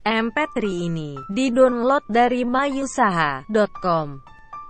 MP3 ini didownload dari mayusaha.com.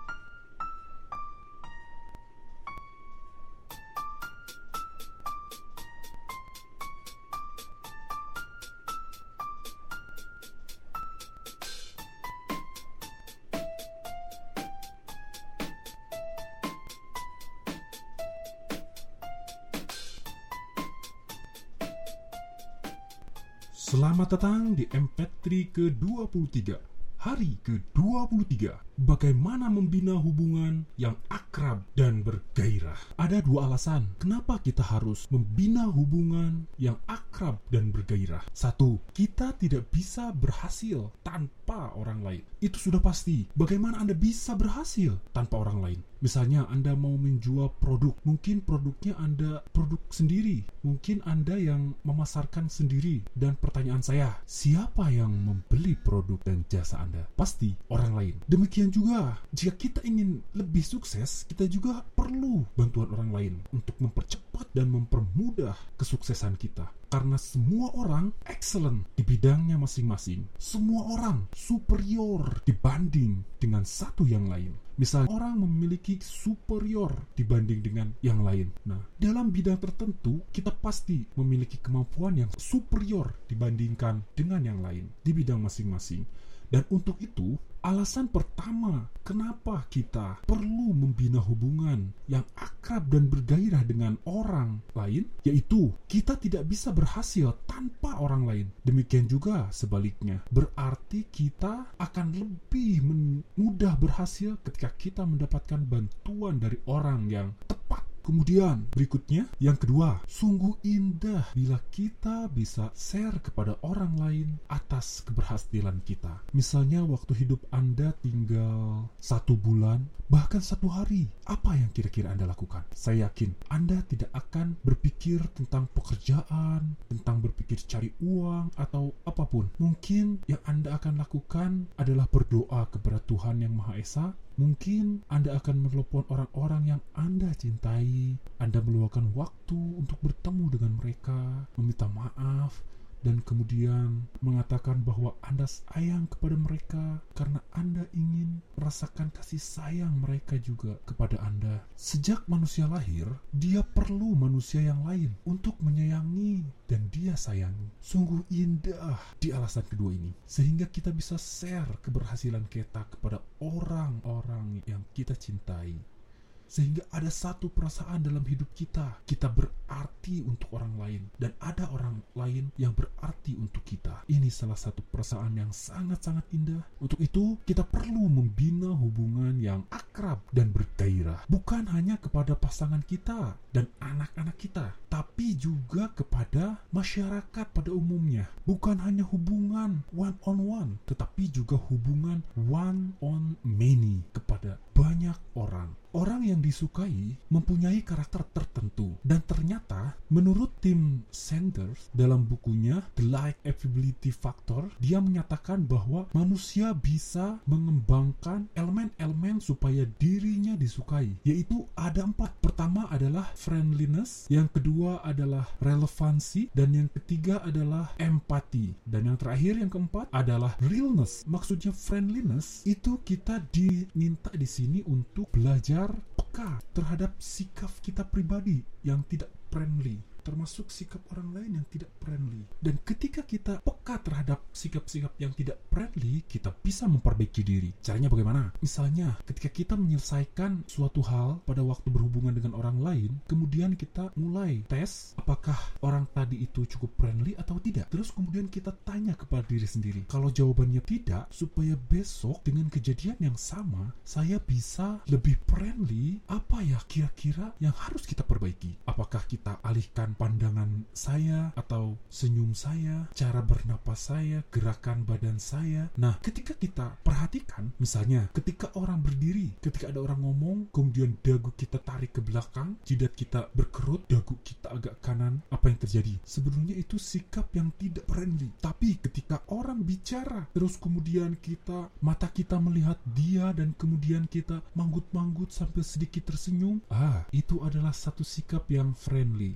Selamat datang di MP3 ke-23, hari ke-23. Bagaimana membina hubungan yang akrab dan bergairah? Ada dua alasan kenapa kita harus membina hubungan yang akrab dan bergairah. Satu, kita tidak bisa berhasil tanpa orang lain. Itu sudah pasti. Bagaimana Anda bisa berhasil tanpa orang lain? Misalnya Anda mau menjual produk, mungkin produknya Anda produk sendiri, mungkin Anda yang memasarkan sendiri. Dan pertanyaan saya, siapa yang membeli produk dan jasa Anda? Pasti orang lain. Demikian juga, jika kita ingin lebih sukses, kita juga perlu bantuan orang lain untuk mempercepat dan mempermudah kesuksesan kita. Karena semua orang excellent di bidangnya masing-masing. Semua orang superior dibanding dengan satu yang lain. Misalnya orang memiliki superior dibanding dengan yang lain. Nah, dalam bidang tertentu kita pasti memiliki kemampuan yang superior dibandingkan dengan yang lain di bidang masing-masing. Dan untuk itu, alasan pertama kenapa kita perlu membina hubungan yang akrab dan bergairah dengan orang lain, yaitu kita tidak bisa berhasil tanpa orang lain. Demikian juga sebaliknya. Berarti kita akan lebih mudah berhasil ketika kita mendapatkan bantuan dari orang yang tepat. Kemudian berikutnya, yang kedua, sungguh indah bila kita bisa share kepada orang lain atas keberhasilan kita. Misalnya waktu hidup Anda tinggal 1 bulan, bahkan 1 hari, apa yang kira-kira Anda lakukan? Saya yakin Anda tidak akan berpikir tentang pekerjaan, tentang berpikir cari uang, atau apapun. Mungkin yang Anda akan lakukan adalah berdoa kepada Tuhan Yang Maha Esa. Mungkin Anda akan menelpon orang-orang yang Anda cintai. Anda meluangkan waktu untuk bertemu dengan mereka, meminta maaf, dan kemudian mengatakan bahwa Anda sayang kepada mereka karena Anda ingin merasakan kasih sayang mereka juga kepada Anda. Sejak manusia lahir, dia perlu manusia yang lain untuk menyayangi dan dia sayangi. Sungguh indah di alasan kedua ini, sehingga kita bisa share keberhasilan kita kepada orang-orang yang kita cintai. Sehingga ada satu perasaan dalam hidup kita berarti untuk orang lain, dan ada orang lain yang berarti untuk kita. Ini salah satu perasaan yang sangat-sangat indah. Untuk itu, kita perlu membina hubungan yang akrab dan bergairah. Bukan hanya kepada pasangan kita dan anak-anak kita, tapi juga kepada masyarakat pada umumnya. Bukan hanya hubungan one on one, tetapi juga hubungan one on many kepada banyak orang. Orang yang disukai mempunyai karakter tertentu, dan ternyata menurut Tim Sanders dalam bukunya The Likability Factor, dia menyatakan bahwa manusia bisa mengembangkan elemen-elemen supaya dirinya disukai, yaitu ada 4. Pertama adalah friendliness, yang kedua adalah relevansi, dan yang ketiga adalah empati, dan yang terakhir, yang keempat adalah realness. Maksudnya friendliness itu kita diminta di sini untuk belajar peka terhadap sikap kita pribadi yang tidak friendly, termasuk sikap orang lain yang tidak friendly. Dan ketika kita peka terhadap sikap-sikap yang tidak friendly, kita bisa memperbaiki diri. Caranya bagaimana? Misalnya, ketika kita menyelesaikan suatu hal pada waktu berhubungan dengan orang lain, kemudian kita mulai tes apakah orang tadi itu cukup friendly atau tidak. Terus kemudian kita tanya kepada diri sendiri. Kalau jawabannya tidak, supaya besok dengan kejadian yang sama, saya bisa lebih friendly, apa ya kira-kira yang harus kita perbaiki? Apakah kita alihkan pandangan saya atau senyum saya, cara bernapas saya, gerakan badan saya? Nah, ketika kita perhatikan, misalnya ketika orang berdiri, ketika ada orang ngomong, kemudian dagu kita tarik ke belakang, jidat kita berkerut, dagu kita agak kanan, apa yang terjadi? Sebenarnya itu sikap yang tidak friendly. Tapi ketika orang bicara, terus kemudian mata kita melihat dia, dan kemudian kita manggut-manggut sambil sedikit tersenyum, itu adalah satu sikap yang friendly. Kita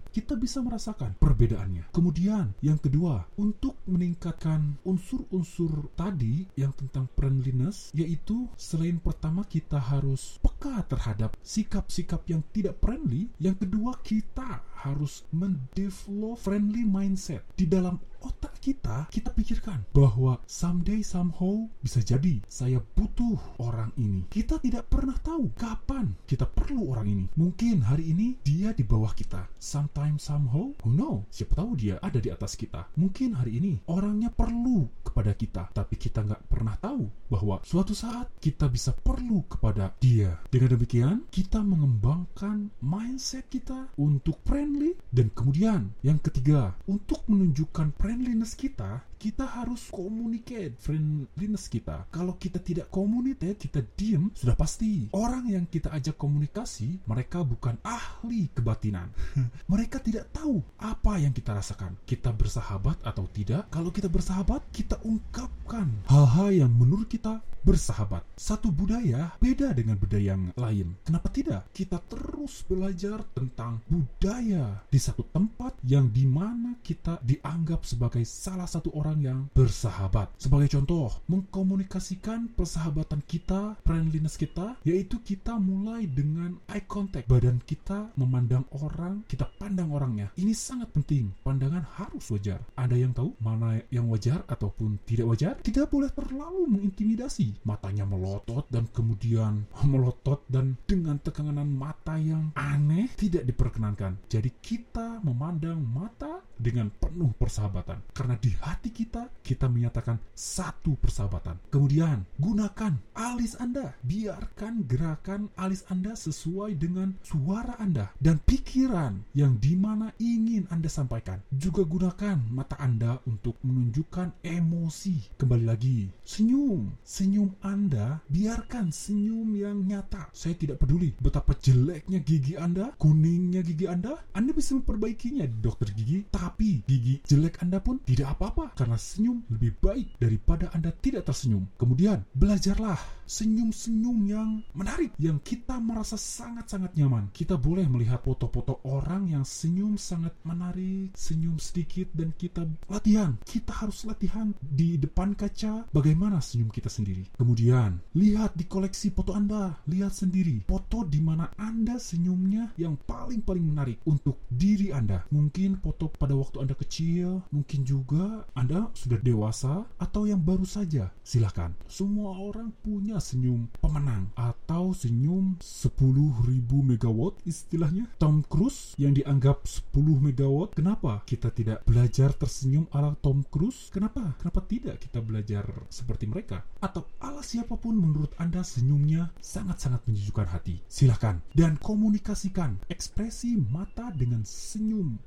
bisa merasakan perbedaannya. Kemudian yang kedua, untuk meningkatkan unsur-unsur tadi yang tentang friendliness, yaitu selain pertama kita harus peka terhadap sikap-sikap yang tidak friendly, yang kedua kita harus mendevelop friendly mindset. Di dalam otak kita pikirkan bahwa someday somehow bisa jadi saya butuh orang ini. Kita tidak pernah tahu kapan kita perlu orang ini. Mungkin hari ini dia di bawah kita. Sometime somehow, who know? Siapa tahu dia ada di atas kita. Mungkin hari ini orangnya perlu kepada kita, tapi kita nggak pernah tahu bahwa suatu saat kita bisa perlu kepada dia. Dengan demikian, kita mengembangkan mindset kita untuk friendly. Dan kemudian yang ketiga, untuk menunjukkan friendliness kita harus communicate friendliness kita. Kalau kita tidak communicate, kita diem, sudah pasti orang yang kita ajak komunikasi, mereka bukan ahli kebatinan. Mereka tidak tahu apa yang kita rasakan. Kita bersahabat atau tidak. Kalau kita bersahabat, kita ungkapkan hal-hal yang menurut kita bersahabat. Satu budaya beda dengan budaya yang lain. Kenapa tidak? Kita terus belajar tentang budaya di satu tempat yang dimana kita dianggap sebagai salah satu orang yang bersahabat. Sebagai contoh, mengkomunikasikan persahabatan kita, friendliness kita, yaitu kita mulai dengan eye contact. Badan kita memandang orang, kita pandang orangnya. Ini sangat penting. Pandangan harus wajar. Ada yang tahu mana yang wajar ataupun tidak wajar? Tidak boleh terlalu mengintimidasi. Matanya melotot dan kemudian melotot dan dengan tekanan mata yang aneh tidak diperkenankan. Jadi kita memandang mata dengan penuh persahabatan. Karena di hati kita menyatakan satu persahabatan. Kemudian, gunakan alis Anda. Biarkan gerakan alis Anda sesuai dengan suara Anda dan pikiran yang dimana ingin Anda sampaikan. Juga gunakan mata Anda untuk menunjukkan emosi. Kembali lagi, senyum. Senyum Anda, biarkan senyum yang nyata. Saya tidak peduli betapa jeleknya gigi Anda, kuningnya gigi Anda bisa memperbaikinya di dokter gigi. Tapi gigi jelek Anda pun tidak apa-apa, karena senyum lebih baik daripada Anda tidak tersenyum. Kemudian, belajarlah senyum-senyum yang menarik, yang kita merasa sangat-sangat nyaman. Kita boleh melihat foto-foto orang yang senyum sangat menarik, senyum sedikit, dan kita latihan. Kita harus latihan di depan kaca bagaimana senyum kita sendiri. Kemudian, lihat di koleksi foto Anda. Lihat sendiri foto di mana Anda senyumnya yang paling-paling menarik untuk diri Anda. Mungkin foto pada waktu Anda kecil, mungkin juga Anda sudah dewasa, atau yang baru saja. Silakan. Semua orang punya senyum pemenang atau senyum 10.000 megawatt istilahnya. Tom Cruise yang dianggap 10 megawatt. Kenapa kita tidak belajar tersenyum ala Tom Cruise? Kenapa tidak kita belajar seperti mereka? Atau ala siapapun menurut Anda senyumnya sangat-sangat menyejukkan hati. Silakan. Dan komunikasikan ekspresi mata dengan senyum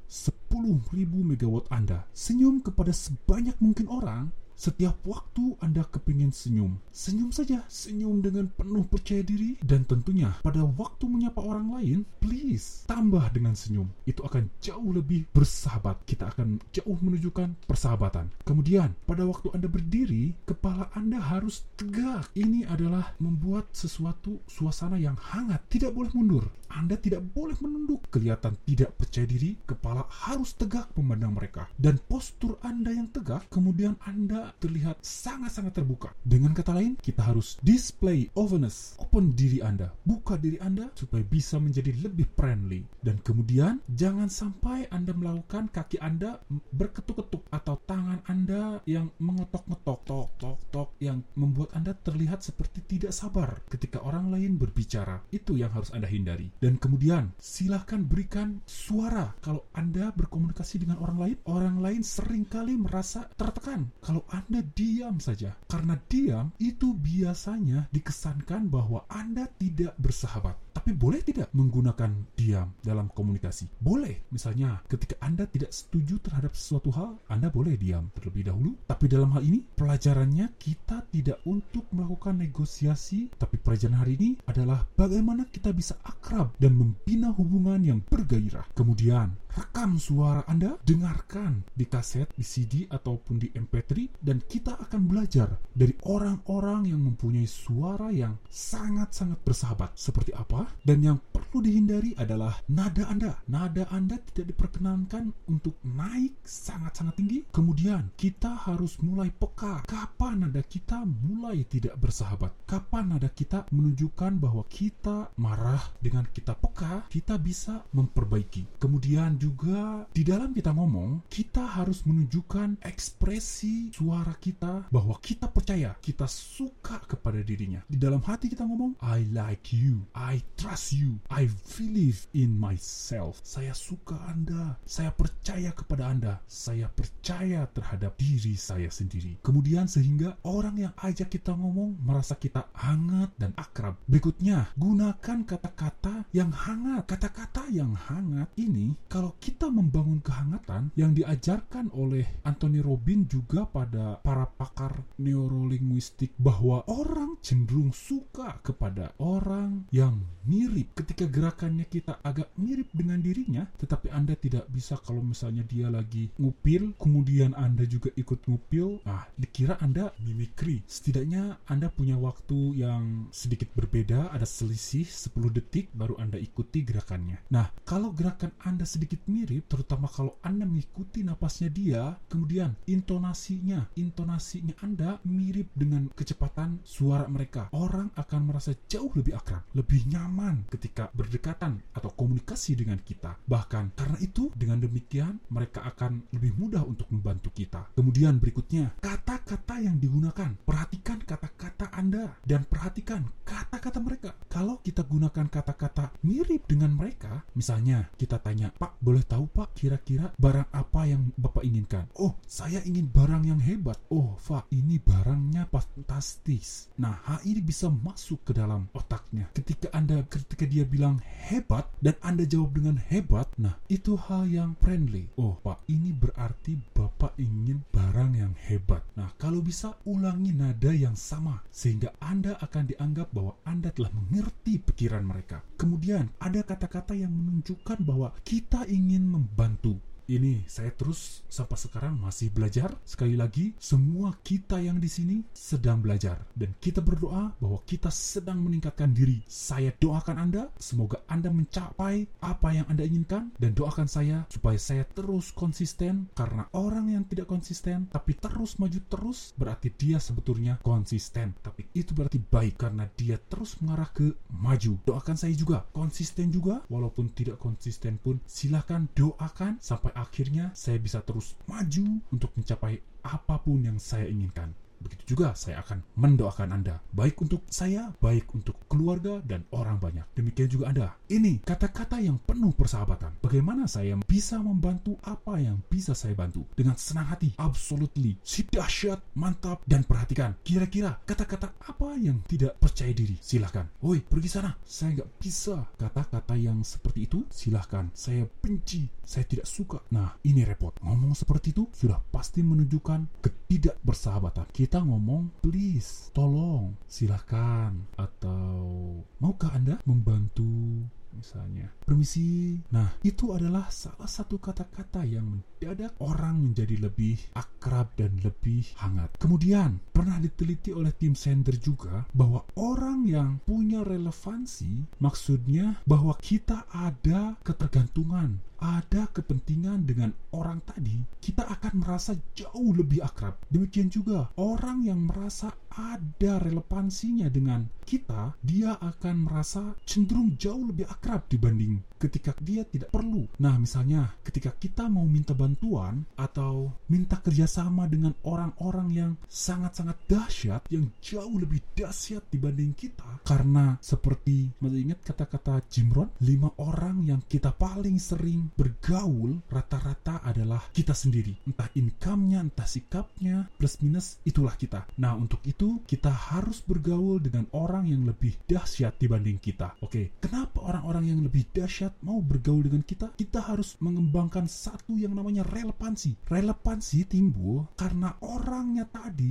10.000 megawatt Anda. Senyum kepada sebanyak mungkin orang. Setiap waktu Anda kepingin senyum, senyum saja, senyum dengan penuh percaya diri. Dan tentunya pada waktu menyapa orang lain, please tambah dengan senyum. Itu akan jauh lebih bersahabat. Kita akan jauh menunjukkan persahabatan. Kemudian pada waktu Anda berdiri, kepala Anda harus tegak. Ini adalah membuat sesuatu suasana yang hangat. Tidak boleh mundur. Anda tidak boleh menunduk. Kelihatan tidak percaya diri, kepala harus tegak memandang mereka. Dan postur Anda yang tegak, kemudian Anda terlihat sangat-sangat terbuka. Dengan kata lain, kita harus display openness. Open diri Anda, buka diri Anda supaya bisa menjadi lebih friendly. Dan kemudian, jangan sampai Anda melakukan kaki Anda berketuk-ketuk atau tangan Anda yang mengotok-ngetok, tok, yang membuat Anda terlihat seperti tidak sabar ketika orang lain berbicara. Itu yang harus Anda hindari. Dan kemudian, silahkan berikan suara. Kalau Anda berkomunikasi dengan orang lain seringkali merasa tertekan. Kalau Anda diam saja. Karena diam itu biasanya dikesankan bahwa Anda tidak bersahabat. Tapi boleh tidak menggunakan diam dalam komunikasi? Boleh. Misalnya, ketika Anda tidak setuju terhadap sesuatu hal, Anda boleh diam terlebih dahulu. Tapi dalam hal ini, pelajarannya kita tidak untuk melakukan negosiasi, tapi pelajaran hari ini adalah bagaimana kita bisa akrab dan membina hubungan yang bergairah. Kemudian, rekam suara Anda, dengarkan di kaset, di CD, ataupun di MP3, dan kita akan belajar dari orang-orang yang mempunyai suara yang sangat-sangat bersahabat. Seperti apa? Dan yang perlu dihindari adalah nada Anda. Nada Anda tidak diperkenankan untuk naik sangat-sangat tinggi. Kemudian kita harus mulai peka. Kapan nada kita mulai tidak bersahabat? Kapan nada kita menunjukkan bahwa kita marah? Dengan kita peka, kita bisa memperbaiki. Kemudian juga di dalam kita ngomong, kita harus menunjukkan ekspresi suara kita bahwa kita percaya, kita suka kepada dirinya. Di dalam hati kita ngomong, I like you, I trust you, I believe in myself. Saya suka Anda, saya percaya kepada Anda, saya percaya terhadap diri saya sendiri. Kemudian sehingga orang yang ajak kita ngomong merasa kita hangat dan akrab. Berikutnya, gunakan kata-kata yang hangat. Kata-kata yang hangat ini, kalau kita membangun kehangatan yang diajarkan oleh Anthony Robbins juga pada para pakar neurolinguistik, bahwa orang cenderung suka kepada orang yang mirip. Ketika gerakannya kita agak mirip dengan dirinya, tetapi Anda tidak bisa kalau misalnya dia lagi ngupil, kemudian Anda juga ikut ngupil, dikira Anda mimikri. Setidaknya Anda punya waktu yang sedikit berbeda, ada selisih 10 detik baru Anda ikuti gerakannya. Nah, kalau gerakan Anda sedikit mirip, terutama kalau Anda mengikuti napasnya dia, kemudian intonasinya Anda mirip dengan kecepatan suara mereka, orang akan merasa jauh lebih akrab, lebih nyaman ketika berdekatan atau komunikasi dengan kita. Bahkan karena itu, dengan demikian mereka akan lebih mudah untuk membantu kita. Kemudian berikutnya, kata-kata yang digunakan. Perhatikan kata-kata Anda dan perhatikan kata-kata mereka. Kalau kita gunakan kata-kata mirip dengan mereka, misalnya kita tanya, Pak, boleh tahu Pak kira-kira barang apa yang Bapak inginkan? Oh, saya ingin barang yang hebat. Oh, Pak, ini barangnya fantastis. Nah, hal ini bisa masuk ke dalam otaknya. Ketika dia bilang hebat dan Anda jawab dengan hebat, nah itu hal yang friendly. Oh, Pak, ini berarti Bapak ingin barang yang hebat. Nah, kalau bisa ulangi nada yang sama sehingga Anda akan dianggap bahwa Anda telah mengerti pikiran mereka. Kemudian ada kata-kata yang menunjukkan bahwa kita ingin membantu. Ini saya terus sampai sekarang masih belajar. Sekali lagi, semua kita yang di sini sedang belajar dan kita berdoa bahwa kita sedang meningkatkan diri. Saya doakan Anda, semoga Anda mencapai apa yang Anda inginkan, dan doakan saya supaya saya terus konsisten, karena orang yang tidak konsisten tapi terus maju terus berarti dia sebetulnya konsisten. Tapi itu berarti baik karena dia terus mengarah ke maju. Doakan saya juga konsisten juga, walaupun tidak konsisten pun silahkan doakan sampai akhirnya saya bisa terus maju untuk mencapai apapun yang saya inginkan. Begitu juga saya akan mendoakan Anda, baik untuk saya, baik untuk keluarga dan orang banyak. Demikian juga Anda. Ini kata-kata yang penuh persahabatan. Bagaimana saya bisa membantu apa yang bisa saya bantu? Dengan senang hati, absolutely, si dahsyat, mantap, dan perhatikan. Kira-kira kata-kata apa yang tidak percaya diri? Silahkan. Woi, pergi sana. Saya nggak bisa. Kata-kata yang seperti itu, silahkan. Saya benci. Saya tidak suka. Nah, ini repot. Ngomong seperti itu sudah pasti menunjukkan ketidakbersahabatan. Kita ngomong, please, tolong, silahkan, atau maukah Anda membantu? Misalnya, permisi. Nah, itu adalah salah satu kata-kata yang mendadak orang menjadi lebih akrab dan lebih hangat. Kemudian, pernah diteliti oleh tim Sender juga bahwa orang yang punya relevansi, maksudnya bahwa kita ada ketergantungan, ada kepentingan dengan orang tadi, kita akan merasa jauh lebih akrab. Demikian juga orang yang merasa ada relevansinya dengan kita, dia akan merasa cenderung jauh lebih akrab dibanding ketika dia tidak perlu. Nah, misalnya ketika kita mau minta bantuan atau minta kerjasama dengan orang-orang yang sangat-sangat dahsyat, yang jauh lebih dahsyat dibanding kita, karena seperti masih ingat kata-kata Jim Rohn, 5 orang yang kita paling sering bergaul rata-rata adalah kita sendiri. Entah income-nya, entah sikapnya, plus minus, itulah kita. Nah, untuk itu kita harus bergaul dengan orang yang lebih dahsyat dibanding kita. Oke, kenapa orang-orang yang lebih dahsyat mau bergaul dengan kita? Kita harus mengembangkan satu yang namanya relevansi. Relevansi timbul karena orangnya tadi, misalnya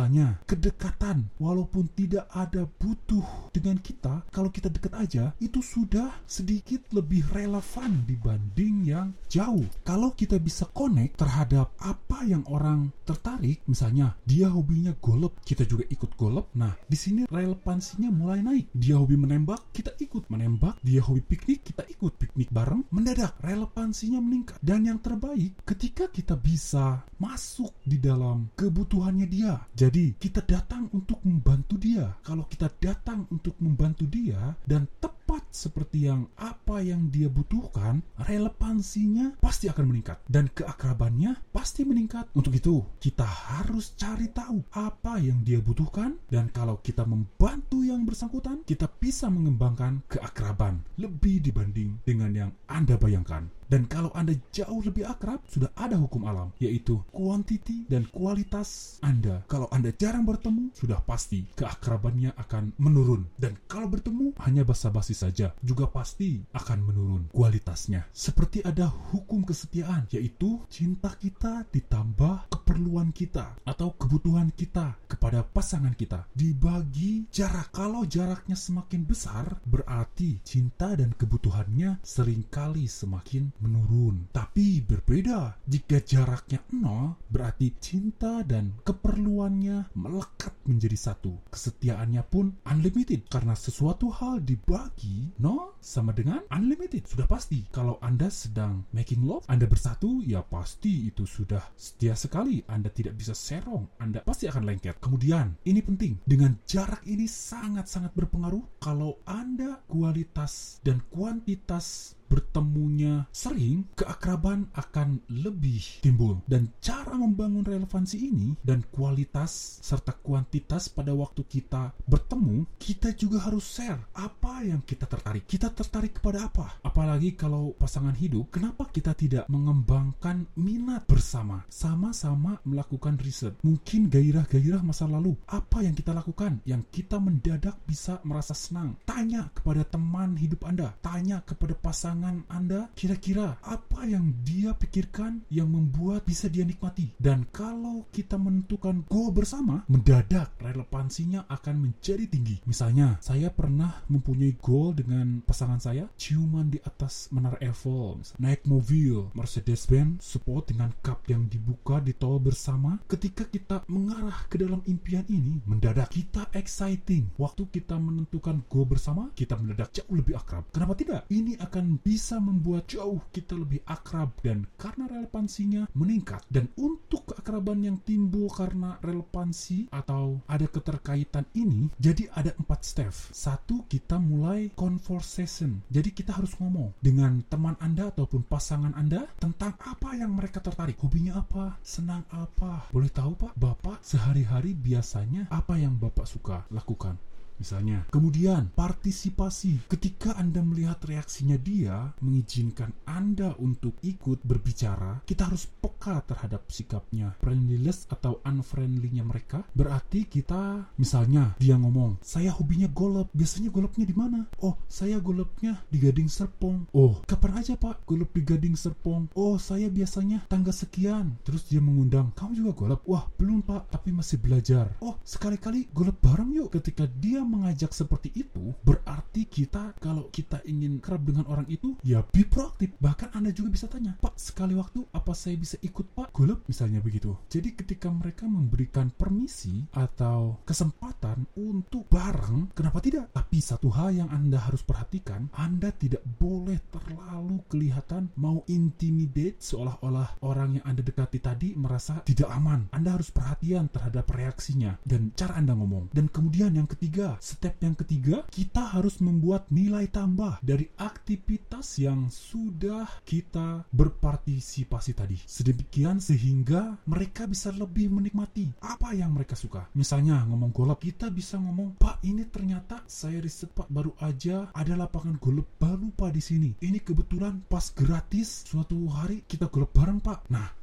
Misalnya, kedekatan, walaupun tidak ada butuh dengan kita, kalau kita dekat aja, itu sudah sedikit lebih relevan dibanding yang jauh. Kalau kita bisa connect terhadap apa yang orang tertarik, misalnya dia hobinya golf, kita juga ikut golf. Nah, di sini relevansinya mulai naik. Dia hobi menembak, kita ikut menembak. Dia hobi piknik, kita ikut piknik bareng. Mendadak relevansinya meningkat. Dan yang terbaik, ketika kita bisa masuk di dalam kebutuhannya dia. Jadi kita datang untuk membantu dia. Kalau kita datang untuk membantu dia dan tepat seperti apa yang dia butuhkan, relevansinya pasti akan meningkat dan keakrabannya pasti meningkat. Untuk itu kita harus cari tahu apa yang dia butuhkan, dan kalau kita membantu yang bersangkutan, kita bisa mengembangkan keakraban lebih dibanding dengan yang Anda bayangkan. Dan kalau Anda jauh lebih akrab, sudah ada hukum alam, yaitu quantity dan kualitas Anda. Kalau Anda jarang bertemu, sudah pasti keakrabannya akan menurun. Dan kalau bertemu, hanya basa-basi saja, juga pasti akan menurun kualitasnya. Seperti ada hukum kesetiaan, yaitu cinta kita ditambah keperluan kita atau kebutuhan kita kepada pasangan kita dibagi jarak. Kalau jaraknya semakin besar, berarti cinta dan kebutuhannya seringkali semakin menurun. Tapi berbeda jika jaraknya 0, berarti cinta dan keperluannya melekat menjadi satu. Kesetiaannya pun unlimited, karena sesuatu hal dibagi 0 sama dengan unlimited. Sudah pasti kalau Anda sedang making love, Anda bersatu, ya pasti itu sudah setia sekali. Anda tidak bisa serong, Anda pasti akan lengket. Kemudian ini penting, dengan jarak ini sangat-sangat berpengaruh. Kalau Anda kualitas dan kuantitas bertemunya sering, keakraban akan lebih timbul. Dan cara membangun relevansi ini dan kualitas serta kuantitas pada waktu kita bertemu, kita juga harus share apa yang kita tertarik. Kita tertarik kepada apa? Apalagi kalau pasangan hidup, kenapa kita tidak mengembangkan minat bersama? Sama-sama melakukan riset. Mungkin gairah-gairah masa lalu. Apa yang kita lakukan yang kita mendadak bisa merasa senang? Tanya kepada teman hidup Anda. Tanya kepada pasangan Anda, kira-kira apa yang dia pikirkan yang membuat bisa dia nikmati. Dan kalau kita menentukan goal bersama, mendadak relevansinya akan menjadi tinggi. Misalnya, saya pernah mempunyai goal dengan pasangan saya, ciuman di atas Menara Eiffel, naik mobil Mercedes-Benz sport dengan kap yang dibuka di tol bersama. Ketika kita mengarah ke dalam impian ini, mendadak kita exciting. Waktu kita menentukan goal bersama, kita mendadak jauh lebih akrab. Kenapa tidak? Ini akan bisa membuat jauh kita lebih akrab, dan karena relevansinya meningkat. Dan untuk keakraban yang timbul karena relevansi atau ada keterkaitan ini, jadi ada 4 step. 1, kita mulai conversation. Jadi kita harus ngomong dengan teman Anda ataupun pasangan Anda tentang apa yang mereka tertarik. Hobinya apa? Senang apa? Boleh tahu Pak, Bapak sehari-hari biasanya apa yang Bapak suka lakukan? Misalnya. Kemudian partisipasi. Ketika Anda melihat reaksinya dia mengizinkan Anda untuk ikut berbicara, kita harus peka terhadap sikapnya, friendliness atau unfriendly-nya mereka. Berarti kita, misalnya dia ngomong, saya hobinya golf. Biasanya golfnya di mana? Oh, saya golfnya di Gading Serpong. Oh, kapan aja Pak golf di Gading Serpong? Oh, saya biasanya tanggal sekian. Terus dia mengundang, kamu juga golf? Wah, belum Pak, tapi masih belajar. Oh, sekali-kali golf bareng yuk. Ketika dia mengajak seperti itu, berarti kita, kalau kita ingin kerap dengan orang itu, ya be proaktif. Bahkan Anda juga bisa tanya, Pak, sekali waktu apa saya bisa ikut Pak golf? Misalnya begitu. Jadi ketika mereka memberikan permisi atau kesempatan untuk bareng, kenapa tidak? Tapi satu hal yang Anda harus perhatikan, Anda tidak boleh terlalu kelihatan mau intimidate, seolah-olah orang yang Anda dekati tadi merasa tidak aman. Anda harus perhatian terhadap reaksinya dan cara Anda ngomong. Dan kemudian yang ketiga, step yang ketiga, kita harus membuat nilai tambah dari aktivitas yang sudah kita berpartisipasi tadi. Sedemikian sehingga mereka bisa lebih menikmati apa yang mereka suka. Misalnya ngomong golf, kita bisa ngomong, Pak, ini ternyata saya riset Pak, baru aja ada lapangan golf baru Pak di sini. Ini kebetulan pas gratis, suatu hari kita golf bareng Pak. Nah,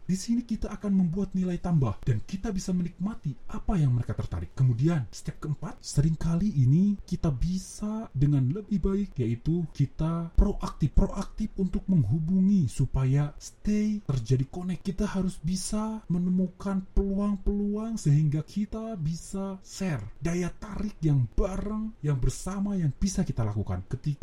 Di sini kita akan membuat nilai tambah dan kita bisa menikmati apa yang mereka tertarik. Kemudian, step keempat, seringkali ini kita bisa dengan lebih baik, yaitu kita proaktif untuk menghubungi supaya terjadi connect. Kita harus bisa menemukan peluang-peluang sehingga kita bisa share daya tarik yang bareng, yang bersama, yang bisa kita lakukan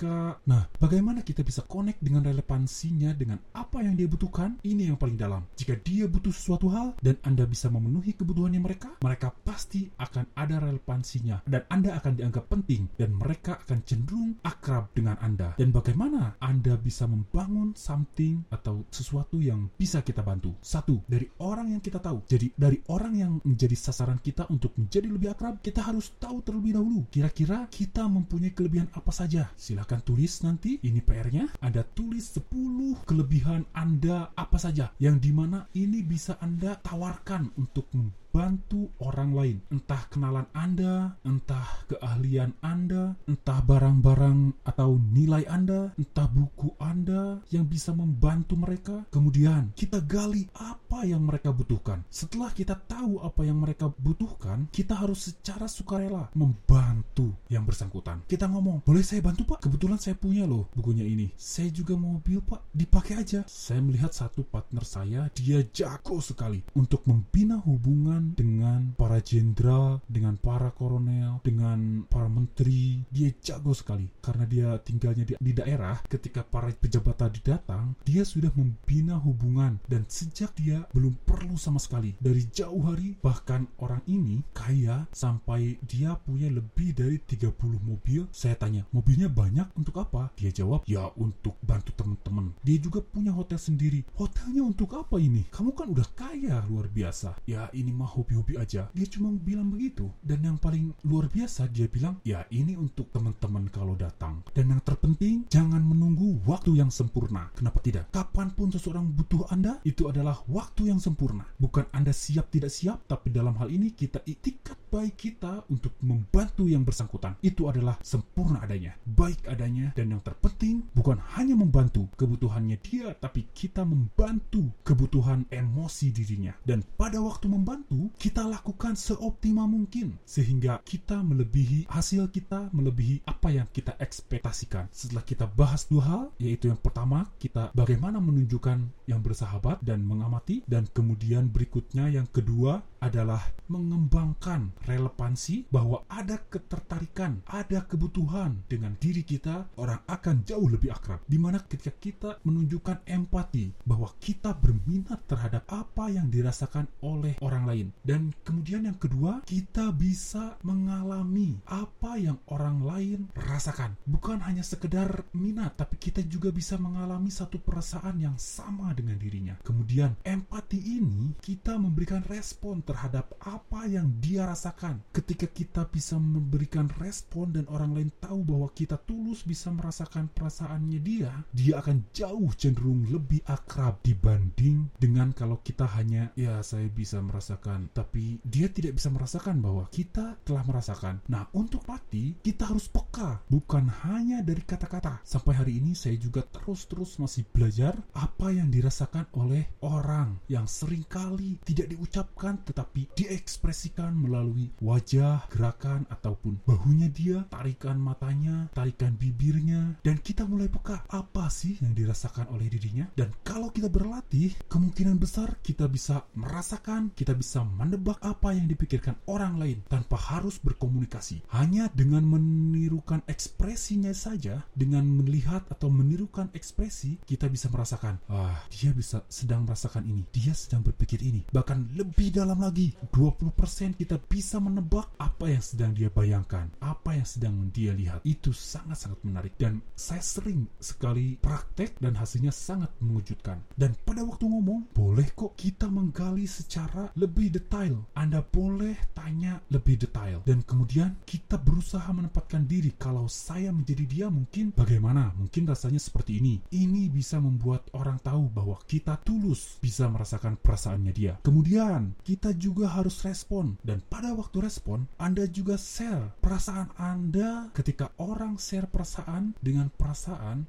bagaimana kita bisa connect dengan relevansinya dengan apa yang dia butuhkan. Ini yang paling dalam. Jika dia butuh sesuatu hal dan Anda bisa memenuhi kebutuhannya mereka pasti akan ada relevansinya dan Anda akan dianggap penting dan mereka akan cenderung akrab dengan Anda. Dan bagaimana Anda bisa membangun something atau sesuatu yang bisa kita bantu. Satu, dari orang yang kita tahu. Jadi dari orang yang menjadi sasaran kita untuk menjadi lebih akrab, kita harus tahu terlebih dahulu kira-kira kita mempunyai kelebihan apa saja. Silahkan tulis nanti, ini PR-nya. Anda tulis 10 kelebihan Anda apa saja yang dimana ini bisa Anda tawarkan untuk bantu orang lain. Entah kenalan Anda, entah keahlian Anda, entah barang-barang atau nilai Anda, entah buku Anda yang bisa membantu mereka. Kemudian kita gali apa yang mereka butuhkan. Setelah kita tahu apa yang mereka butuhkan, kita harus secara sukarela membantu yang bersangkutan. Kita ngomong, boleh saya bantu Pak? Kebetulan saya punya loh bukunya ini. Saya juga mobil Pak, dipakai aja. Saya melihat satu partner saya, dia jago sekali untuk membina hubungan dengan para jenderal, dengan para kolonel, dengan para menteri. Dia jago sekali karena dia tinggalnya di daerah. Ketika para pejabat tadi datang, dia sudah membina hubungan dan sejak dia belum perlu sama sekali dari jauh hari. Bahkan orang ini kaya sampai dia punya lebih dari 30 mobil. Saya tanya, mobilnya banyak untuk apa? Dia jawab, ya untuk bantu teman-teman. Dia juga punya hotel sendiri. Hotelnya untuk apa ini? Kamu kan udah kaya luar biasa. Ya ini mah hobi-hobi aja. Dia cuma bilang begitu. Dan yang paling luar biasa, dia bilang, ya ini untuk teman-teman kalau datang. Dan yang terpenting, jangan menunggu waktu yang sempurna. Kenapa tidak? Kapanpun seseorang butuh Anda, itu adalah waktu yang sempurna. Bukan Anda siap tidak siap, tapi dalam hal ini kita itikat baik kita untuk membantu yang bersangkutan. Itu adalah sempurna adanya, baik adanya, dan yang terpenting bukan hanya membantu kebutuhannya dia, tapi kita membantu kebutuhan emosi dirinya. Dan pada waktu membantu, kita lakukan seoptimal mungkin sehingga kita melebihi hasil kita, melebihi apa yang kita ekspektasikan. Setelah kita bahas dua hal, yaitu yang pertama, kita bagaimana menunjukkan yang bersahabat dan mengamati, dan kemudian berikutnya yang kedua adalah mengembangkan relevansi bahwa ada ketertarikan, ada kebutuhan dengan diri kita, orang akan jauh lebih akrab. Dimana ketika kita menunjukkan empati bahwa kita berminat terhadap apa yang dirasakan oleh orang lain. Dan kemudian yang kedua, kita bisa mengalami apa yang orang lain rasakan. Bukan hanya sekedar minat, tapi kita juga bisa mengalami satu perasaan yang sama dengan dirinya. Kemudian empati ini kita memberikan respon terhadap apa yang dia rasakan. Ketika kita bisa memberikan respon dan orang lain tahu bahwa kita tulus bisa merasakan perasaannya dia akan jauh cenderung lebih akrab dibanding dengan kalau kita hanya, ya saya bisa merasakan, tapi dia tidak bisa merasakan bahwa kita telah merasakan. Nah, untuk empati, kita harus peka, bukan hanya dari kata-kata. Sampai hari ini saya juga terus masih belajar apa yang dirasakan oleh orang yang seringkali tidak diucapkan tetapi diekspresikan melalui wajah, gerakan, ataupun bahunya dia, tarikan matanya, tarikan bibirnya, dan kita mulai peka apa sih yang dirasakan oleh dirinya. Dan kalau kita berlatih, kemungkinan besar kita bisa merasakan, kita bisa menebak apa yang dipikirkan orang lain tanpa harus berkomunikasi. Hanya dengan menirukan ekspresinya saja, dengan melihat atau menirukan ekspresi, kita bisa merasakan, dia bisa sedang merasakan ini, dia sedang berpikir ini. Bahkan lebih dalam lagi, 20% kita bisa menebak apa yang sedang dia bayangkan, apa yang sedang dia lihat. Itu sangat-sangat menarik dan saya sering sekali praktek dan hasilnya sangat mengejutkan. Dan pada waktu ngomong, boleh kok kita menggali secara lebih detail. Anda boleh tanya lebih detail dan kemudian kita berusaha menempatkan diri. Kalau saya menjadi dia, mungkin bagaimana? Mungkin rasanya seperti ini. Ini bisa membuat orang tahu bahwa kita tulus bisa merasakan perasaannya dia. Kemudian kita juga harus respon, dan pada waktu respon Anda juga share perasaan Anda. Ketika orang share perasaan dengan perasaan,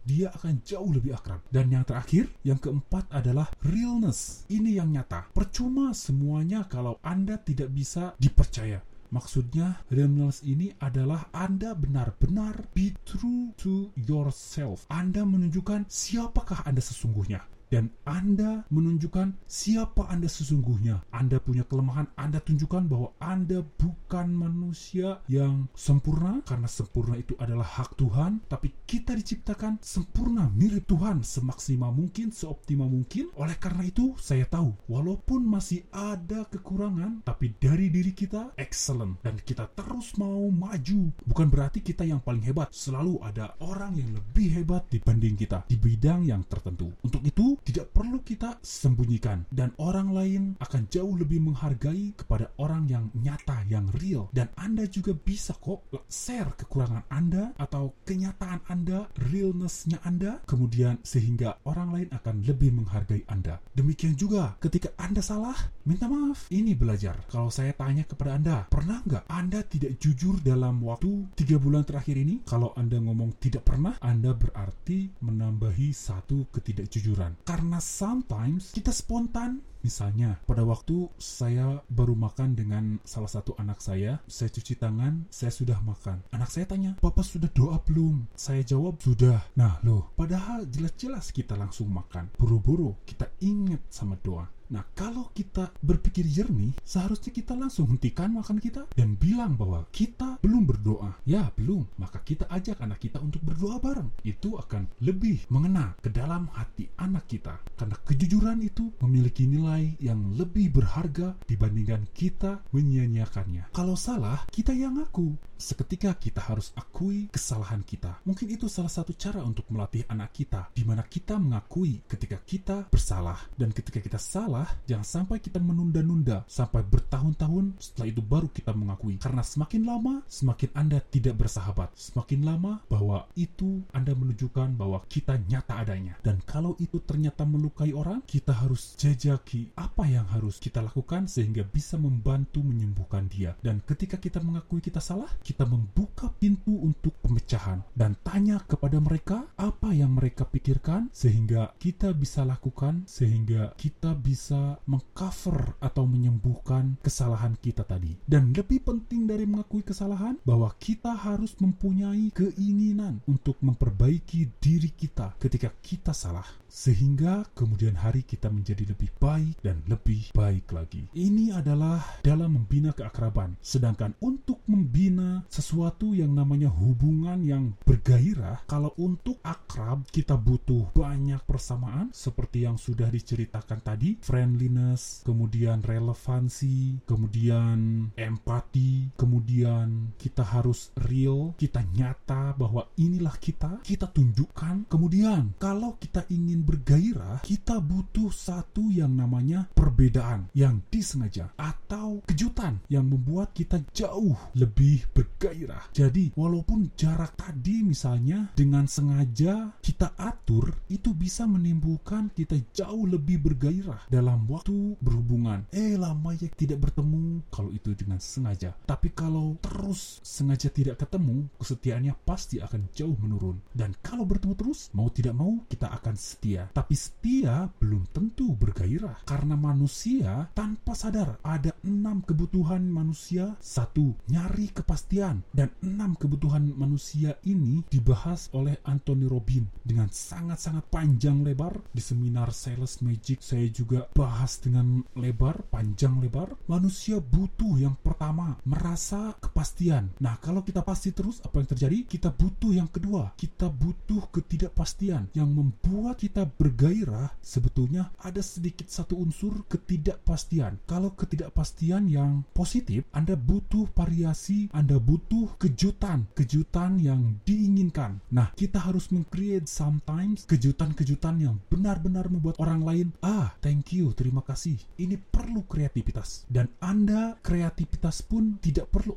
dia akan jauh lebih akrab. Dan yang terakhir, yang keempat adalah realness. Ini yang nyata. Percuma semuanya kalau Anda tidak bisa dipercaya. Maksudnya, realness ini adalah Anda benar-benar be true to yourself. Anda menunjukkan siapakah Anda sesungguhnya. Dan Anda menunjukkan siapa Anda sesungguhnya. Anda punya kelemahan, Anda tunjukkan bahwa Anda bukan manusia yang sempurna, karena sempurna itu adalah hak Tuhan. Tapi kita diciptakan sempurna, mirip Tuhan, semaksimal mungkin, seoptimal mungkin. Oleh karena itu, saya tahu, walaupun masih ada kekurangan, tapi dari diri kita, excellent. Dan kita terus mau maju. Bukan berarti kita yang paling hebat. Selalu ada orang yang lebih hebat dibanding kita, di bidang yang tertentu. Untuk itu, tidak perlu kita sembunyikan, dan orang lain akan jauh lebih menghargai kepada orang yang nyata, yang real. Dan Anda juga bisa kok share kekurangan Anda atau kenyataan Anda, realness-nya Anda, kemudian sehingga orang lain akan lebih menghargai Anda. Demikian juga ketika Anda salah, minta maaf. Ini belajar. Kalau saya tanya kepada Anda, pernah nggak Anda tidak jujur dalam waktu 3 bulan terakhir ini? Kalau Anda ngomong tidak pernah, Anda berarti menambahi 1 ketidakjujuran. Karena sometimes kita spontan. Misalnya, pada waktu saya baru makan dengan salah satu anak saya cuci tangan, saya sudah makan. Anak saya tanya, "Papa sudah doa belum?" Saya jawab, "Sudah." Nah loh, padahal jelas-jelas kita langsung makan. Buru-buru, kita ingat sama doa. Nah, kalau kita berpikir jernih, seharusnya kita langsung hentikan makan kita dan bilang bahwa kita belum berdoa. Ya, belum. Maka kita ajak anak kita untuk berdoa bareng. Itu akan lebih mengena ke dalam hati anak kita. Karena kejujuran itu memiliki nilai yang lebih berharga dibandingkan kita menyia-nyiakannya. Kalau salah, kita yang ngaku. Seketika kita harus akui kesalahan kita. Mungkin itu salah satu cara untuk melatih anak kita, di mana kita mengakui ketika kita bersalah. Dan ketika kita salah, jangan sampai kita menunda-nunda sampai bertahun-tahun, setelah itu baru kita mengakui. Karena semakin lama, semakin Anda tidak bersahabat. Semakin lama bahwa itu Anda menunjukkan bahwa kita nyata adanya. Dan kalau itu ternyata melukai orang, kita harus jajaki apa yang harus kita lakukan sehingga bisa membantu menyembuhkan dia. Dan ketika kita mengakui kita salah, kita membuka pintu untuk pemecahan dan tanya kepada mereka apa yang mereka pikirkan sehingga kita bisa lakukan, sehingga kita bisa mengcover atau menyembuhkan kesalahan kita tadi. Dan lebih penting dari mengakui kesalahan, bahwa kita harus mempunyai keinginan untuk memperbaiki diri kita ketika kita salah, sehingga kemudian hari kita menjadi lebih baik dan lebih baik lagi. Ini adalah dalam membina keakraban. Sedangkan untuk membina sesuatu yang namanya hubungan yang bergairah, kalau untuk akrab kita butuh banyak persamaan seperti yang sudah diceritakan tadi, friendliness, kemudian relevansi, kemudian empati, kemudian kita harus real, kita nyata bahwa inilah kita tunjukkan. Kemudian kalau kita ingin bergairah, kita butuh satu yang namanya perbedaan yang disengaja atau kejutan yang membuat kita jauh lebih bergairah. Jadi walaupun jarak tadi misalnya dengan sengaja kita atur, itu bisa menimbulkan kita jauh lebih bergairah dalam waktu berhubungan. Lama ya tidak bertemu, kalau itu dengan sengaja. Tapi kalau terus sengaja tidak ketemu, kesetiaannya pasti akan jauh menurun. Dan kalau bertemu terus, mau tidak mau kita akan setia. Tapi setia belum tentu bergairah, karena manusia tanpa sadar ada 6 kebutuhan manusia. 1, nyari kepastian. Dan 6 kebutuhan manusia ini dibahas oleh Anthony Robbins dengan sangat-sangat panjang lebar. Di seminar Sales Magic saya juga bahas dengan lebar, panjang lebar. Manusia butuh yang pertama, merasa kepastian. Nah, kalau kita pasti terus, apa yang terjadi? Kita butuh yang kedua, kita butuh ketidakpastian. Yang membuat kita bergairah sebetulnya ada sedikit satu unsur ketidakpastian. Kalau ketidakpastian yang positif, Anda butuh variasi, Anda butuh kejutan yang diinginkan. Nah, kita harus meng-create sometimes kejutan-kejutan yang benar-benar membuat orang lain, thank you, terima kasih. Ini perlu kreativitas. Dan Anda kreativitas pun tidak perlu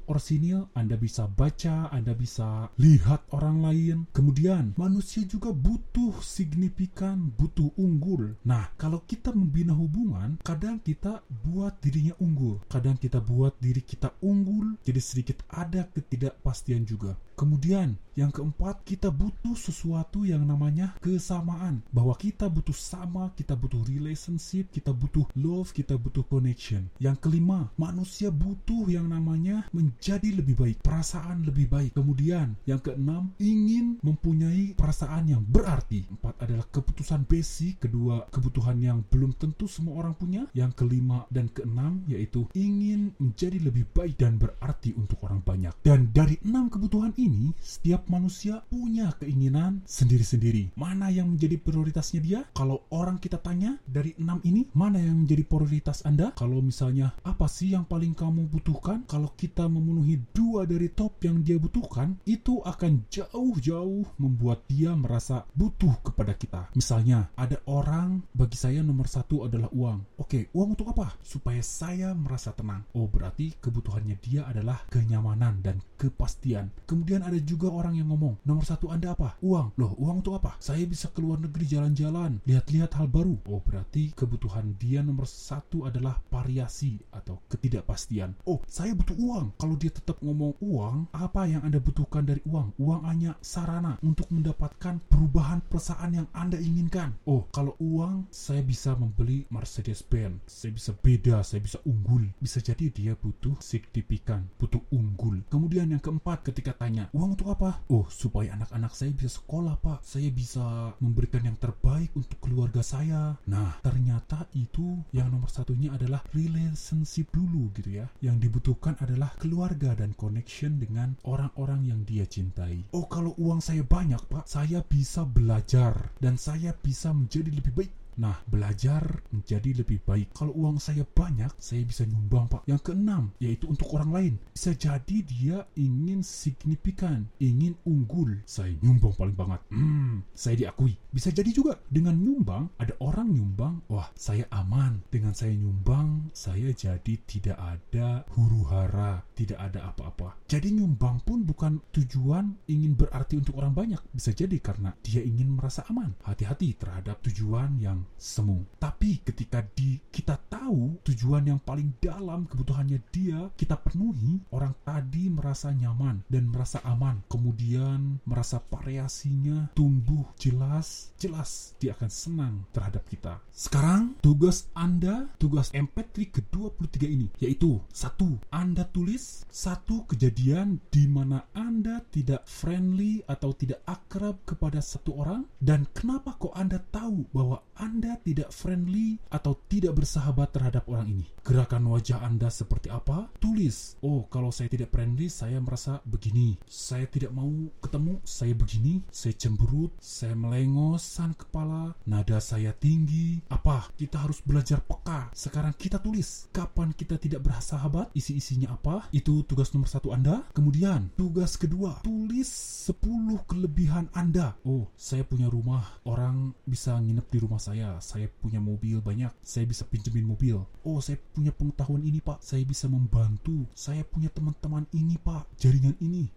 orsinil, Anda bisa baca, Anda bisa lihat orang lain. Kemudian manusia juga butuh signifikan, butuh unggul. Nah, kalau kita membina hubungan, kadang kita buat dirinya unggul, kadang kita buat diri kita unggul, jadi sedikit ada ketidakpastian juga. Kemudian yang keempat, kita butuh sesuatu yang namanya kesamaan, bahwa kita butuh sama, kita butuh relationship, kita butuh love, kita butuh connection. Yang kelima, manusia butuh yang namanya menjadi lebih baik, perasaan lebih baik. Kemudian yang keenam, ingin mempunyai perasaan yang berarti. Empat adalah keputusan basic, kedua kebutuhan yang belum tentu semua orang punya. Yang kelima dan keenam yaitu ingin menjadi lebih baik dan berarti untuk orang banyak. Dan dari 6 kebutuhan ini, setiap manusia punya keinginan sendiri-sendiri. Mana yang menjadi prioritasnya dia? Kalau orang kita tanya dari 6 ini, mana yang menjadi prioritas Anda? Kalau misalnya, apa sih yang paling kamu butuhkan? Kalau kita memenuhi 2 dari top yang dia butuhkan, itu akan jauh-jauh membuat dia merasa butuh kepada kita. Misalnya, ada orang, bagi saya nomor 1 adalah uang. Oke, uang untuk apa? Supaya saya merasa tenang. Oh, berarti kebutuhannya dia adalah kenyamanan dan kepastian. Kemudian ada juga orang yang ngomong, nomor 1 Anda apa? Uang. Loh, uang untuk apa? Saya bisa keluar negeri jalan-jalan, lihat-lihat hal baru. Oh, berarti kebutuhan dia nomor 1 adalah variasi atau ketidakpastian. Oh, saya butuh uang. Kalau dia tetap ngomong uang, apa yang Anda butuhkan dari uang? Uang hanya sarana untuk mendapatkan perubahan perasaan yang Anda inginkan. Oh, kalau uang, saya bisa membeli Mercedes-Benz, saya bisa beda, saya bisa unggul. Bisa jadi dia butuh signifikan, butuh unggul. Kemudian yang keempat, ketika tanya, uang untuk apa? Oh, supaya anak-anak saya bisa sekolah, Pak. Saya bisa memberikan yang terbaik untuk keluarga saya. Nah, ternyata itu yang nomor satunya adalah relationship dulu gitu ya. Yang dibutuhkan adalah keluarga dan connection dengan orang-orang yang dia cintai. Oh, kalau uang saya banyak, Pak, saya bisa belajar dan saya bisa menjadi lebih baik. Nah, belajar menjadi lebih baik. Kalau uang saya banyak, saya bisa nyumbang, Pak. Yang keenam, yaitu untuk orang lain. Bisa jadi dia ingin signifikan, ingin unggul. Saya nyumbang paling banget. Saya diakui. Bisa jadi juga dengan nyumbang, ada orang nyumbang, wah, saya aman. Dengan saya nyumbang, saya jadi tidak ada huru-hara, tidak ada apa-apa. Jadi nyumbang pun bukan tujuan ingin berarti untuk orang banyak. Bisa jadi karena dia ingin merasa aman. Hati-hati terhadap tujuan yang semu. Tapi ketika kita tahu tujuan yang paling dalam, kebutuhannya dia kita penuhi, orang tadi merasa nyaman dan merasa aman. Kemudian merasa variasinya tumbuh jelas dia akan senang terhadap kita. Sekarang tugas Anda, tugas MP3 ke-23 ini, yaitu 1. Anda tulis 1 kejadian di mana Anda tidak friendly atau tidak akrab kepada satu orang, dan kenapa kok Anda tahu bahwa Anda tidak friendly atau tidak bersahabat terhadap orang ini. Gerakan wajah Anda seperti apa? Tulis. Oh, kalau saya tidak friendly, saya merasa begini. Saya tidak mau ketemu, saya begini. Saya cemberut, saya melengosan kepala, nada saya tinggi. Apa? Kita harus belajar peka. Sekarang kita tulis. Kapan kita tidak bersahabat? Isi-isinya apa? Itu tugas nomor 1 Anda. Kemudian, tugas kedua. Tulis 10 kelebihan Anda. Oh, saya punya rumah. Orang bisa nginep di rumah saya. Saya punya mobil banyak. Saya bisa pinjemin mobil. Oh, saya punya pengetahuan ini, Pak. Saya bisa membantu. Saya punya teman-teman ini, Pak. Jaringan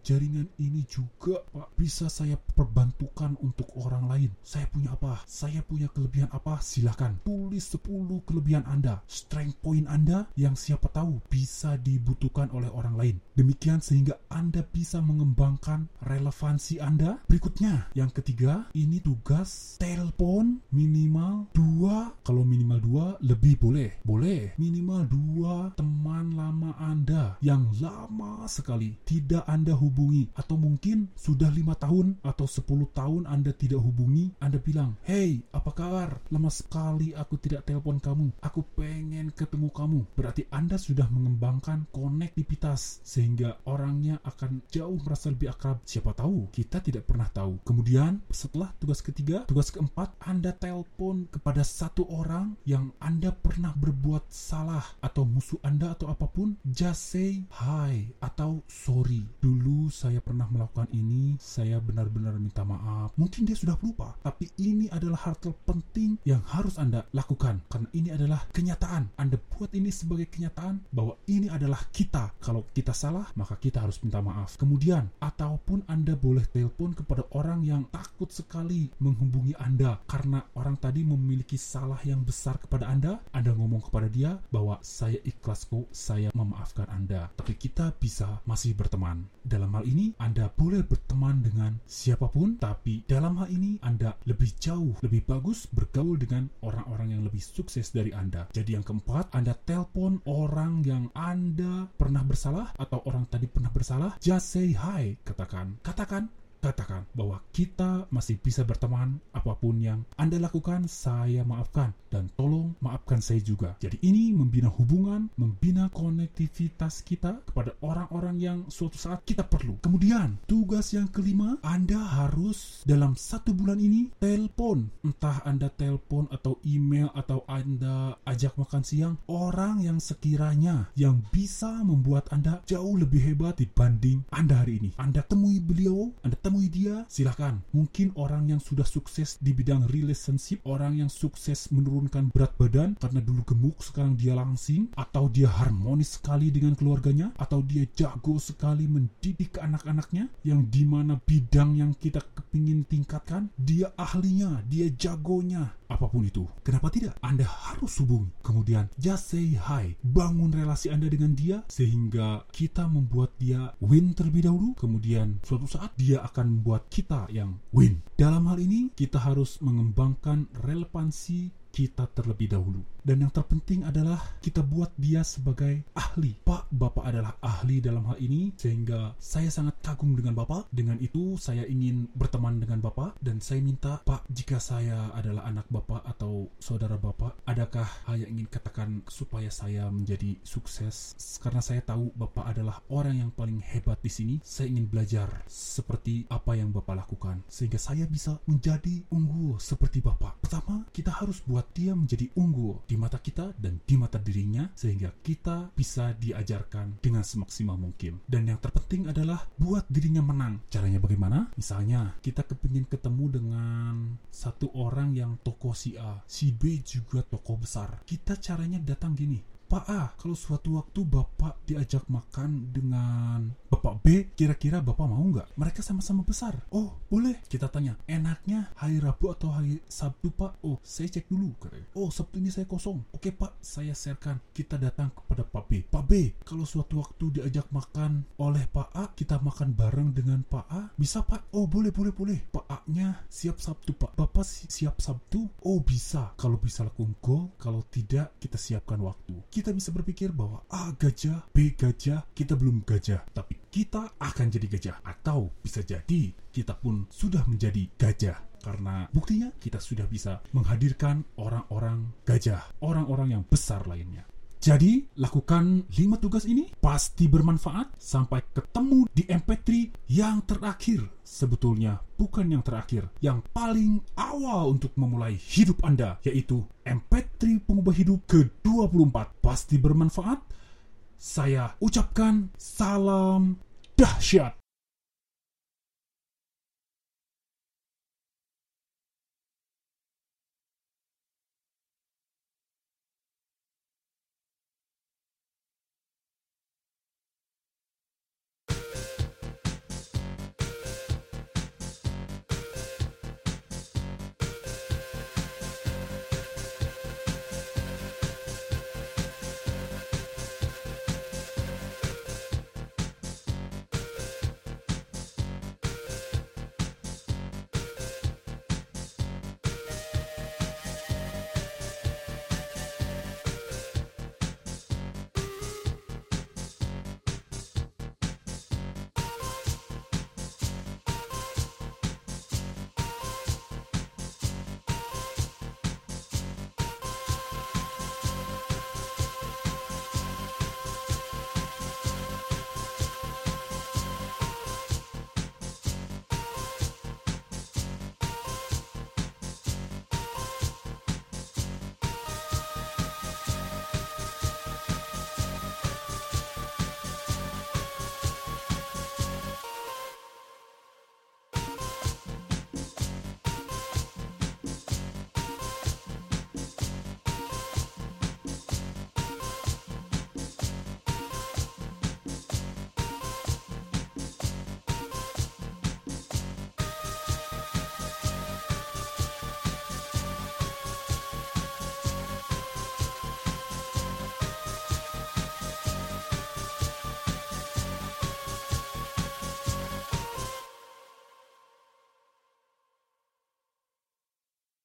ini juga, Pak. Bisa saya perbantukan untuk orang lain. Saya punya apa? Saya punya kelebihan apa? Silakan tulis 10 kelebihan Anda, strength point Anda yang siapa tahu bisa dibutuhkan oleh orang lain. Demikian sehingga Anda bisa mengembangkan relevansi Anda. Berikutnya, yang ketiga, ini tugas telepon minimal 2. Kalau minimal 2 lebih boleh minimal 2 teman lama Anda yang lama sekali tidak Anda hubungi, atau mungkin sudah 5 tahun atau 10 tahun Anda tidak hubungi. Anda bilang, hey, apa kabar? Lama sekali aku tidak telepon kamu, aku pengen ketemu kamu. Berarti Anda sudah mengembangkan konektivitas sehingga orangnya akan jauh merasa lebih akrab. Siapa tahu, kita tidak pernah tahu. Kemudian setelah tugas ketiga, tugas keempat, Anda telepon kepada satu orang yang Anda pernah berbuat salah atau musuh Anda atau apapun. Just say hi atau sorry. Dulu dulu saya pernah melakukan ini, saya benar-benar minta maaf. Mungkin dia sudah lupa, tapi ini adalah hal terpenting yang harus Anda lakukan, karena ini adalah kenyataan. Anda buat ini sebagai kenyataan bahwa ini adalah kita. Kalau kita salah, maka kita harus minta maaf. Kemudian, ataupun Anda boleh telepon kepada orang yang takut sekali menghubungi Anda karena orang tadi memiliki salah yang besar kepada Anda. Anda ngomong kepada dia bahwa saya ikhlas kok, saya memaafkan Anda. Tapi kita bisa masih berteman. Dalam hal ini, Anda boleh berteman dengan siapapun, tapi dalam hal ini Anda lebih jauh, lebih bagus bergaul dengan orang-orang yang lebih sukses dari Anda. Jadi yang keempat, Anda telepon orang yang Anda pernah bersalah atau orang tadi pernah bersalah. Just say hi. Katakan bahwa kita masih bisa berteman. Apapun yang Anda lakukan, saya maafkan, dan tolong maafkan saya juga. Jadi ini membina hubungan, membina konektivitas kita kepada orang-orang yang suatu saat kita perlu. Kemudian tugas yang kelima, Anda harus dalam 1 bulan ini telepon, entah Anda telepon atau email atau Anda ajak makan siang orang yang sekiranya yang bisa membuat Anda jauh lebih hebat dibanding Anda hari ini. Anda temui beliau, Anda temui dia, silakan. Mungkin orang yang sudah sukses di bidang relationship, orang yang sukses menurunkan berat badan karena dulu gemuk sekarang dia langsing, atau dia harmonis sekali dengan keluarganya, atau dia jago sekali mendidik anak-anaknya, yang dimana bidang yang kita kepingin tingkatkan, dia ahlinya, dia jagonya. Apapun itu, kenapa tidak? Anda harus hubungi. Kemudian, just say hi. Bangun relasi Anda dengan dia sehingga kita membuat dia win terlebih dahulu. Kemudian, suatu saat dia akan membuat kita yang win. Dalam hal ini, kita harus mengembangkan relevansi kita terlebih dahulu. Dan yang terpenting adalah kita buat dia sebagai ahli. Pak, Bapak adalah ahli dalam hal ini, sehingga saya sangat kagum dengan Bapak. Dengan itu, saya ingin berteman dengan Bapak, dan saya minta, Pak, jika saya adalah anak Bapak atau saudara Bapak, adakah hal yang ingin katakan supaya saya menjadi sukses? Karena saya tahu Bapak adalah orang yang paling hebat di sini. Saya ingin belajar seperti apa yang Bapak lakukan, sehingga saya bisa menjadi unggul seperti Bapak. Pertama, kita harus buat dia menjadi unggul di mata kita dan di mata dirinya, sehingga kita bisa diajarkan dengan semaksimal mungkin. Dan yang terpenting adalah buat dirinya menang. Caranya bagaimana? Misalnya kita kepingin ketemu dengan satu orang yang tokoh si A, si B juga tokoh besar. Kita caranya datang gini, Pak A, kalau suatu waktu Bapak diajak makan dengan Bapak B, kira-kira Bapak mau nggak? Mereka sama-sama besar. Oh, boleh. Kita tanya, enaknya hari Rabu atau hari Sabtu, Pak? Oh, saya cek dulu. Oh, Sabtu ini saya kosong. Oke, Pak, saya sharekan. Kita datang kepada Pak B. Pak B, kalau suatu waktu diajak makan oleh Pak A, kita makan bareng dengan Pak A, bisa, Pak? Oh, boleh. Pak A-nya siap Sabtu, Pak. Bapak siap Sabtu? Oh, bisa. Kalau bisa lakukan goal, kalau tidak, kita siapkan waktu. Kita bisa berpikir bahwa A gajah, B gajah, kita belum gajah, tapi kita akan jadi gajah. Atau bisa jadi kita pun sudah menjadi gajah, karena buktinya kita sudah bisa menghadirkan orang-orang gajah, orang-orang yang besar lainnya. Jadi, lakukan 5 tugas ini, pasti bermanfaat. Sampai ketemu di MP3 yang terakhir. Sebetulnya bukan yang terakhir, yang paling awal untuk memulai hidup Anda, yaitu MP3 pengubah hidup ke-24. Pasti bermanfaat. Saya ucapkan salam dahsyat.